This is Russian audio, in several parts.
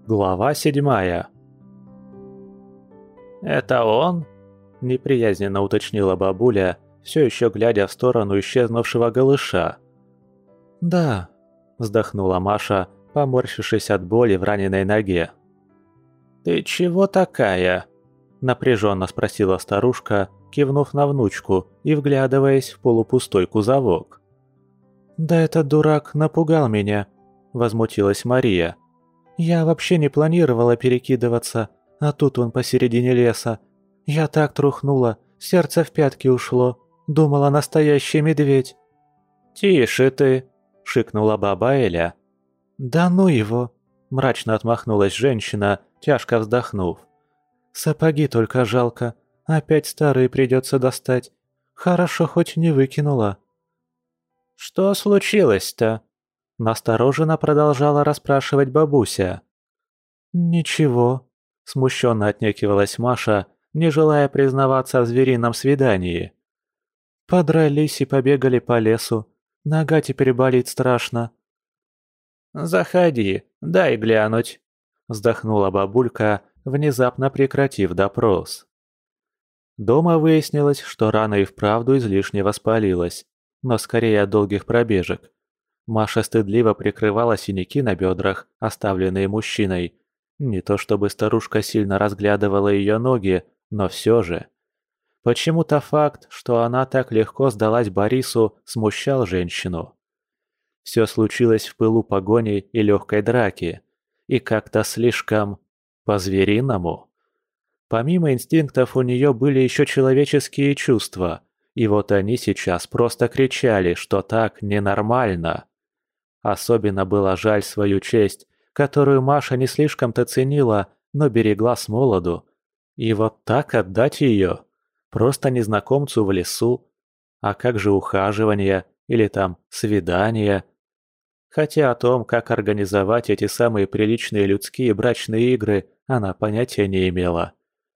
Глава 7. «Это он?» – неприязненно уточнила бабуля, все еще глядя в сторону исчезнувшего голыша. «Да», – вздохнула Маша, поморщившись от боли в раненой ноге. «Ты чего такая?» – напряженно спросила старушка, кивнув на внучку и вглядываясь в полупустой кузовок. «Да этот дурак напугал меня», – возмутилась Мария. «Я вообще не планировала перекидываться, а тут он посередине леса. Я так трухнула, сердце в пятки ушло. Думала, настоящий медведь». «Тише ты!» – шикнула баба Эля. «Да ну его!» – мрачно отмахнулась женщина, тяжко вздохнув. «Сапоги только жалко. Опять старые придется достать. Хорошо, хоть не выкинула». «Что случилось-то?» – настороженно продолжала расспрашивать бабуся. «Ничего», – смущенно отнекивалась Маша, не желая признаваться в зверином свидании. «Подрались и побегали по лесу. Нога теперь болит страшно». «Заходи, дай глянуть», – вздохнула бабулька, внезапно прекратив допрос. Дома выяснилось, что рана и вправду излишне воспалилась, но скорее от долгих пробежек. Маша стыдливо прикрывала синяки на бедрах, оставленные мужчиной. Не то чтобы старушка сильно разглядывала ее ноги, но все же. Почему-то факт, что она так легко сдалась Борису, смущал женщину. Все случилось в пылу погони и легкой драки. И как-то слишком по-звериному. Помимо инстинктов у нее были еще человеческие чувства, и вот они сейчас просто кричали, что так ненормально. Особенно было жаль свою честь, которую Маша не слишком-то ценила, но берегла с молоду. И вот так отдать ее? Просто незнакомцу в лесу? А как же ухаживание или там свидание? Хотя о том, как организовать эти самые приличные людские брачные игры, она понятия не имела.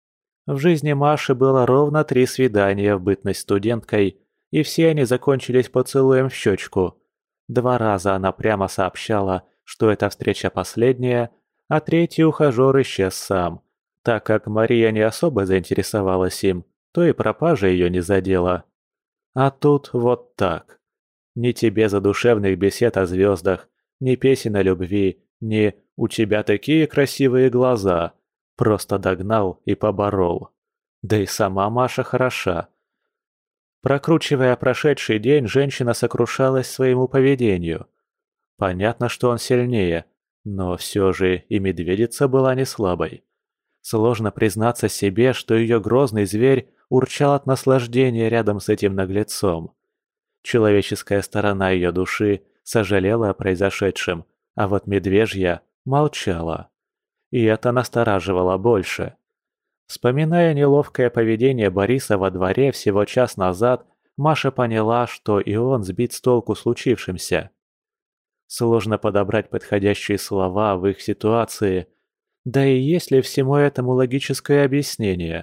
В жизни Маши было ровно 3 свидания в бытность студенткой, и все они закончились поцелуем в щечку. 2 раза она прямо сообщала, что эта встреча последняя, а третий ухажер исчез сам. Так как Мария не особо заинтересовалась им, то и пропажа ее не задела. А тут вот так. Ни тебе задушевных бесед о звездах, ни песен о любви, ни «у тебя такие красивые глаза». Просто догнал и поборол. Да и сама Маша хороша. Прокручивая прошедший день, женщина сокрушалась своему поведению. Понятно, что он сильнее, но все же и медведица была не слабой. Сложно признаться себе, что ее грозный зверь урчал от наслаждения рядом с этим наглецом. Человеческая сторона ее души сожалела о произошедшем, а вот медвежья молчала. И это настораживало больше. Вспоминая неловкое поведение Бориса во дворе всего час назад, Маша поняла, что и он сбит с толку случившимся. Сложно подобрать подходящие слова в их ситуации, да и есть ли всему этому логическое объяснение?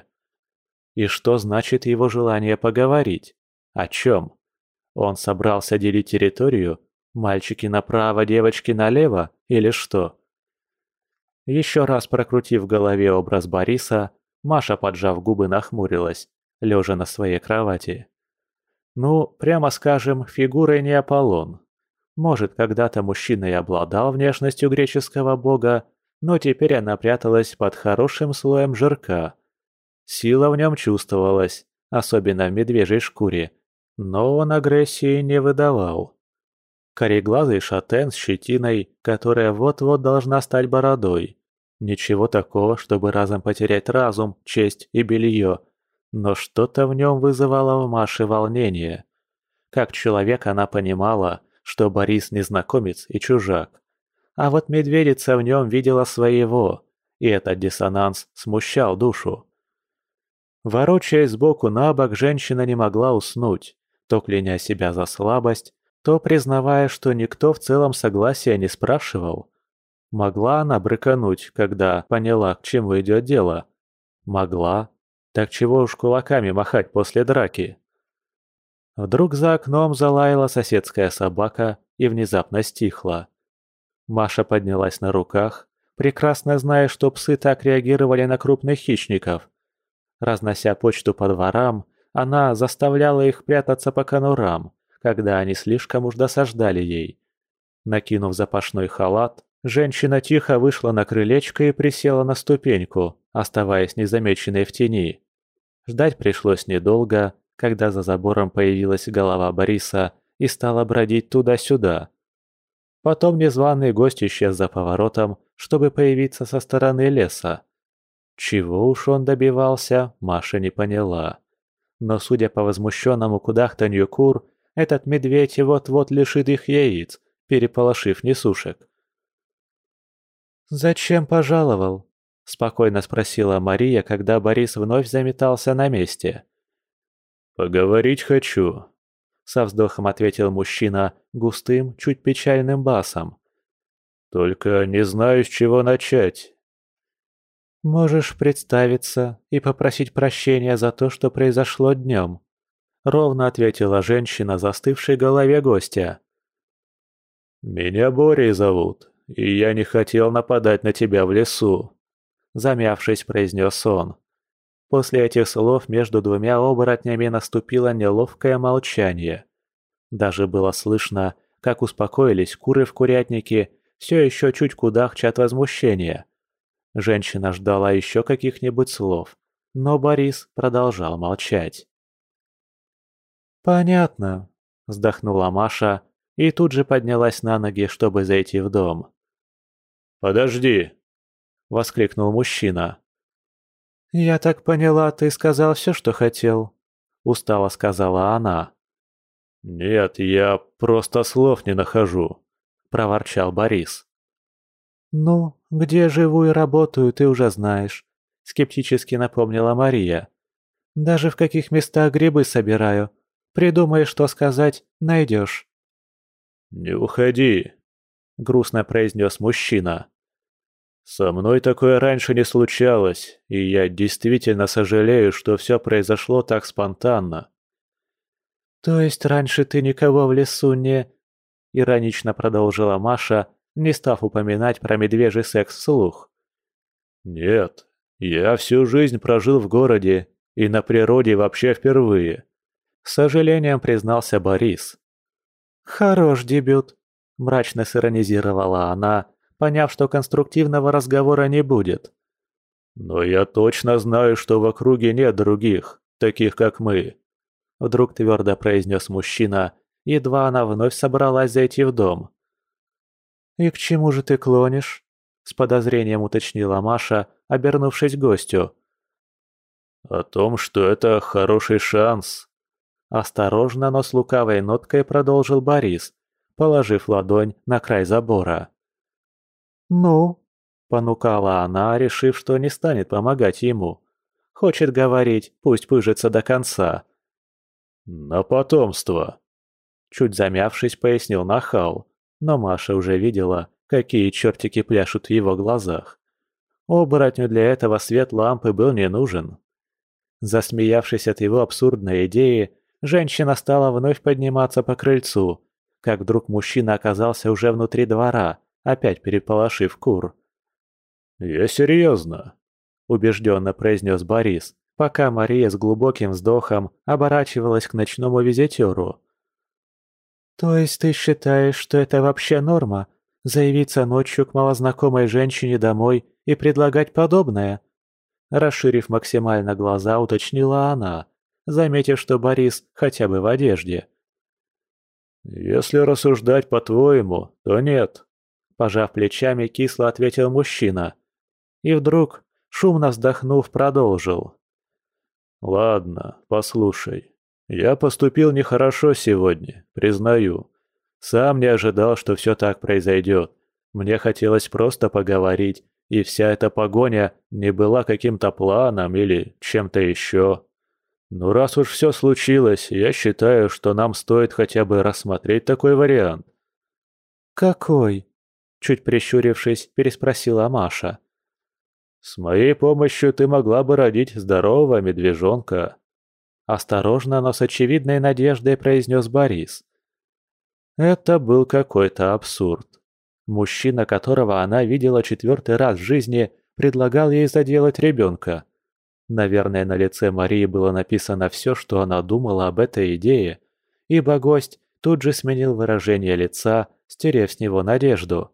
И что значит его желание поговорить? О чем? Он собрался делить территорию? Мальчики направо, девочки налево? Или что? Еще раз прокрутив в голове образ Бориса, Маша, поджав губы, нахмурилась, лежа на своей кровати. Ну, прямо скажем, фигурой не Аполлон. Может, когда-то мужчина и обладал внешностью греческого бога, но теперь она пряталась под хорошим слоем жирка. Сила в нем чувствовалась, особенно в медвежьей шкуре, но он агрессии не выдавал. Кореглазый шатен с щетиной, которая вот-вот должна стать бородой. Ничего такого, чтобы разом потерять разум, честь и белье, но что-то в нем вызывало в Маше волнение. Как человек она понимала, что Борис незнакомец и чужак. А вот медведица в нем видела своего, и этот диссонанс смущал душу. Ворочаясь сбоку на бок, женщина не могла уснуть, то кляня себя за слабость, то признавая, что никто в целом согласия не спрашивал. Могла она брыкануть, когда поняла, к чему идет дело? Могла. Так чего уж кулаками махать после драки? Вдруг за окном залаяла соседская собака и внезапно стихла. Маша поднялась на руках, прекрасно зная, что псы так реагировали на крупных хищников. Разнося почту по дворам, она заставляла их прятаться по конурам, когда они слишком уж досаждали ей. Накинув запашной халат, женщина тихо вышла на крылечко и присела на ступеньку, оставаясь незамеченной в тени. Ждать пришлось недолго, когда за забором появилась голова Бориса и стала бродить туда-сюда. Потом незваный гость исчез за поворотом, чтобы появиться со стороны леса. Чего уж он добивался, Маша не поняла. Но, судя по возмущенному кудахтанью кур, этот медведь вот-вот лишит их яиц, переполошив несушек. «Зачем пожаловал?» – спокойно спросила Мария, когда Борис вновь заметался на месте. «Поговорить хочу», – со вздохом ответил мужчина густым, чуть печальным басом. «Только не знаю, с чего начать». «Можешь представиться и попросить прощения за то, что произошло днем», — ровно ответила женщина, застывшей голове гостя. «Меня Борей зовут, и я не хотел нападать на тебя в лесу», — замявшись, произнес он. После этих слов между двумя оборотнями наступило неловкое молчание. Даже было слышно, как успокоились куры в курятнике, все еще чуть кудахча от возмущения. Женщина ждала еще каких-нибудь слов, но Борис продолжал молчать. «Понятно», — вздохнула Маша и тут же поднялась на ноги, чтобы зайти в дом. «Подожди!» — воскликнул мужчина. «Я так поняла, ты сказал все, что хотел», — устало сказала она. «Нет, я просто слов не нахожу», — проворчал Борис. «Ну, где живу и работаю, ты уже знаешь», — скептически напомнила Мария. «Даже в каких местах грибы собираю. Придумаешь, что сказать, найдешь». «Не уходи», — грустно произнес мужчина. «Со мной такое раньше не случалось, и я действительно сожалею, что все произошло так спонтанно». «То есть раньше ты никого в лесу не...» — иронично продолжила Маша, не став упоминать про медвежий секс вслух. «Нет, я всю жизнь прожил в городе и на природе вообще впервые», — с сожалением признался Борис. «Хорош дебют», — мрачно сиронизировала она, поняв, что конструктивного разговора не будет. «Но я точно знаю, что в округе нет других, таких как мы», — вдруг твердо произнес мужчина, едва она вновь собралась зайти в дом. «И к чему же ты клонишь?» — с подозрением уточнила Маша, обернувшись к гостю. «О том, что это хороший шанс», — осторожно, но с лукавой ноткой продолжил Борис, положив ладонь на край забора. «Ну?» — понукала она, решив, что не станет помогать ему. Хочет говорить, пусть пыжится до конца. «На потомство», — чуть замявшись, пояснил нахал. Но Маша уже видела, какие чертики пляшут в его глазах. Оборотню для этого свет лампы был не нужен. Засмеявшись от его абсурдной идеи, женщина стала вновь подниматься по крыльцу, как вдруг мужчина оказался уже внутри двора, опять переполошив кур. «Я серьезно», — убежденно произнес Борис, пока Мария с глубоким вздохом оборачивалась к ночному визитеру. «То есть ты считаешь, что это вообще норма? Заявиться ночью к малознакомой женщине домой и предлагать подобное?» Расширив максимально глаза, уточнила она, заметив, что Борис хотя бы в одежде. «Если рассуждать по-твоему, то нет», – пожав плечами, кисло ответил мужчина. И вдруг, шумно вздохнув, продолжил. «Ладно, послушай. Я поступил нехорошо сегодня, признаю. Сам не ожидал, что все так произойдет. Мне хотелось просто поговорить, и вся эта погоня не была каким-то планом или чем-то еще. Но раз уж все случилось, я считаю, что нам стоит хотя бы рассмотреть такой вариант». «Какой?» – чуть прищурившись, переспросила Маша. «С моей помощью ты могла бы родить здорового медвежонка», – осторожно, но с очевидной надеждой произнес Борис. Это был какой-то абсурд. Мужчина, которого она видела 4-й раз в жизни, предлагал ей заделать ребенка. Наверное, на лице Марии было написано все, что она думала об этой идее, ибо гость тут же сменил выражение лица, стерев с него надежду.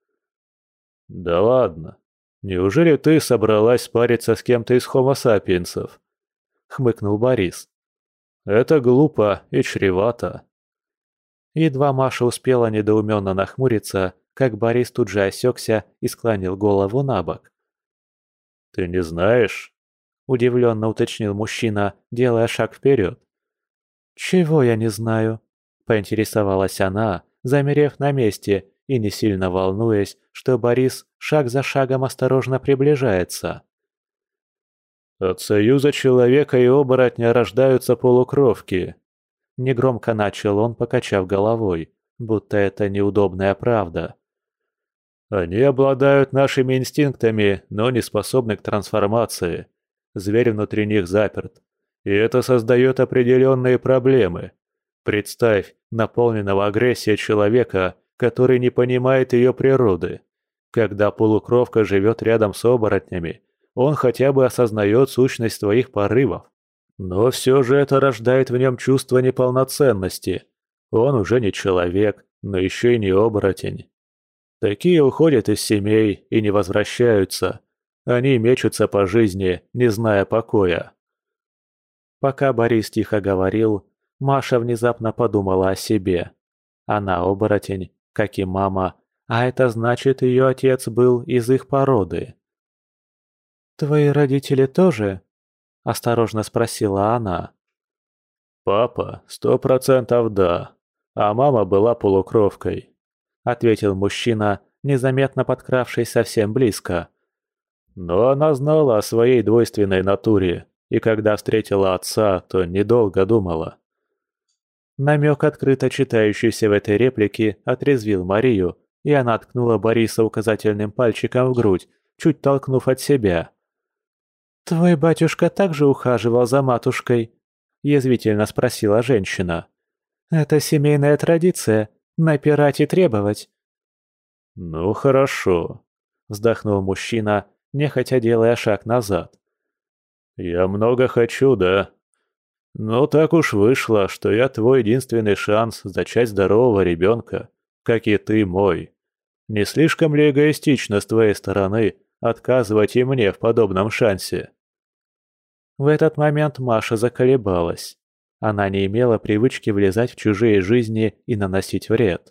«Да ладно. Неужели ты собралась спариться с кем-то из хомо сапиенсов?» — хмыкнул Борис. «Это глупо и чревато». Едва Маша успела недоуменно нахмуриться, как Борис тут же осекся и склонил голову на бок. «Ты не знаешь?» – удивленно уточнил мужчина, делая шаг вперед. «Чего я не знаю?» – поинтересовалась она, замерев на месте и не сильно волнуясь, что Борис шаг за шагом осторожно приближается. «От союза человека и оборотня рождаются полукровки», – негромко начал он, покачав головой, будто это неудобная правда. «Они обладают нашими инстинктами, но не способны к трансформации. Зверь внутри них заперт. И это создает определенные проблемы. Представь наполненного агрессией человека, который не понимает ее природы. Когда полукровка живет рядом с оборотнями, он хотя бы осознает сущность своих порывов. Но все же это рождает в нем чувство неполноценности. Он уже не человек, но еще и не оборотень. Такие уходят из семей и не возвращаются. Они мечутся по жизни, не зная покоя». Пока Борис тихо говорил, Маша внезапно подумала о себе. Она оборотень, как и мама, а это значит, ее отец был из их породы. «Твои родители тоже?» – осторожно спросила она. «Папа 100% да, а мама была полукровкой», – ответил мужчина, незаметно подкравшись совсем близко. «Но она знала о своей двойственной натуре, и когда встретила отца, то недолго думала». Намек, открыто читающийся в этой реплике, отрезвил Марию, и она ткнула Бориса указательным пальчиком в грудь, чуть толкнув от себя. «Твой батюшка также ухаживал за матушкой?» – язвительно спросила женщина. «Это семейная традиция – напирать и требовать». «Ну хорошо», – вздохнул мужчина, нехотя делая шаг назад. «Я много хочу, да? Но так уж вышло, что я твой единственный шанс зачать здорового ребенка, как и ты мой. Не слишком ли эгоистично с твоей стороны отказывать и мне в подобном шансе?» В этот момент Маша заколебалась. Она не имела привычки влезать в чужие жизни и наносить вред.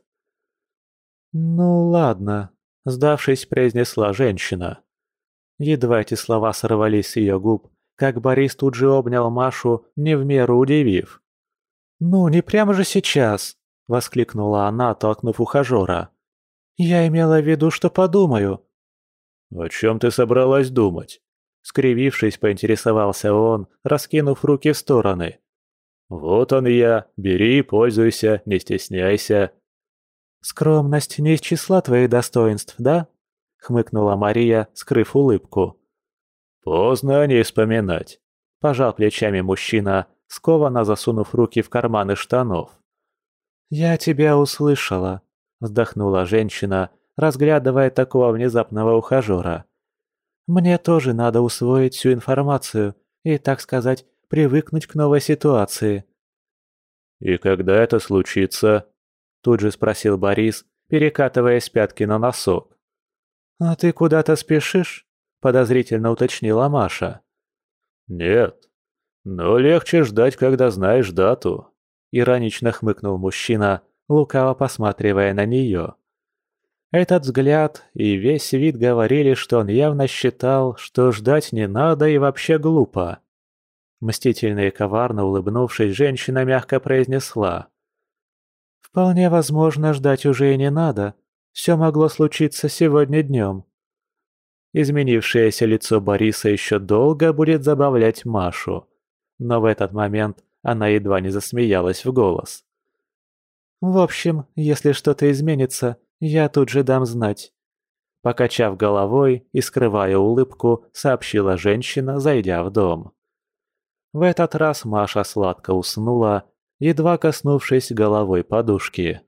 «Ну ладно», – сдавшись, произнесла женщина. Едва эти слова сорвались с ее губ, как Борис тут же обнял Машу, не в меру удивив. «Ну, не прямо же сейчас!» – воскликнула она, толкнув ухажера. «Я имела в виду, что подумаю». «О чем ты собралась думать?» Скривившись, поинтересовался он, раскинув руки в стороны. «Вот он я, бери и пользуйся, не стесняйся». «Скромность не из числа твоих достоинств, да?» — хмыкнула Мария, скрыв улыбку. «Поздно о ней вспоминать», — пожал плечами мужчина, скованно засунув руки в карманы штанов. «Я тебя услышала», — вздохнула женщина, разглядывая такого внезапного ухажера. «Мне тоже надо усвоить всю информацию и, так сказать, привыкнуть к новой ситуации». «И когда это случится?» — тут же спросил Борис, перекатываясь с пятки на носок. «А ты куда-то спешишь?» — подозрительно уточнила Маша. «Нет, но легче ждать, когда знаешь дату», — иронично хмыкнул мужчина, лукаво посматривая на нее. Этот взгляд и весь вид говорили, что он явно считал, что ждать не надо и вообще глупо. Мстительно и коварно улыбнувшись, женщина мягко произнесла. «Вполне возможно, ждать уже и не надо. Все могло случиться сегодня днем». Изменившееся лицо Бориса еще долго будет забавлять Машу. Но в этот момент она едва не засмеялась в голос. «В общем, если что-то изменится, я тут же дам знать». Покачав головой и скрывая улыбку, сообщила женщина, зайдя в дом. В этот раз Маша сладко уснула, едва коснувшись головой подушки.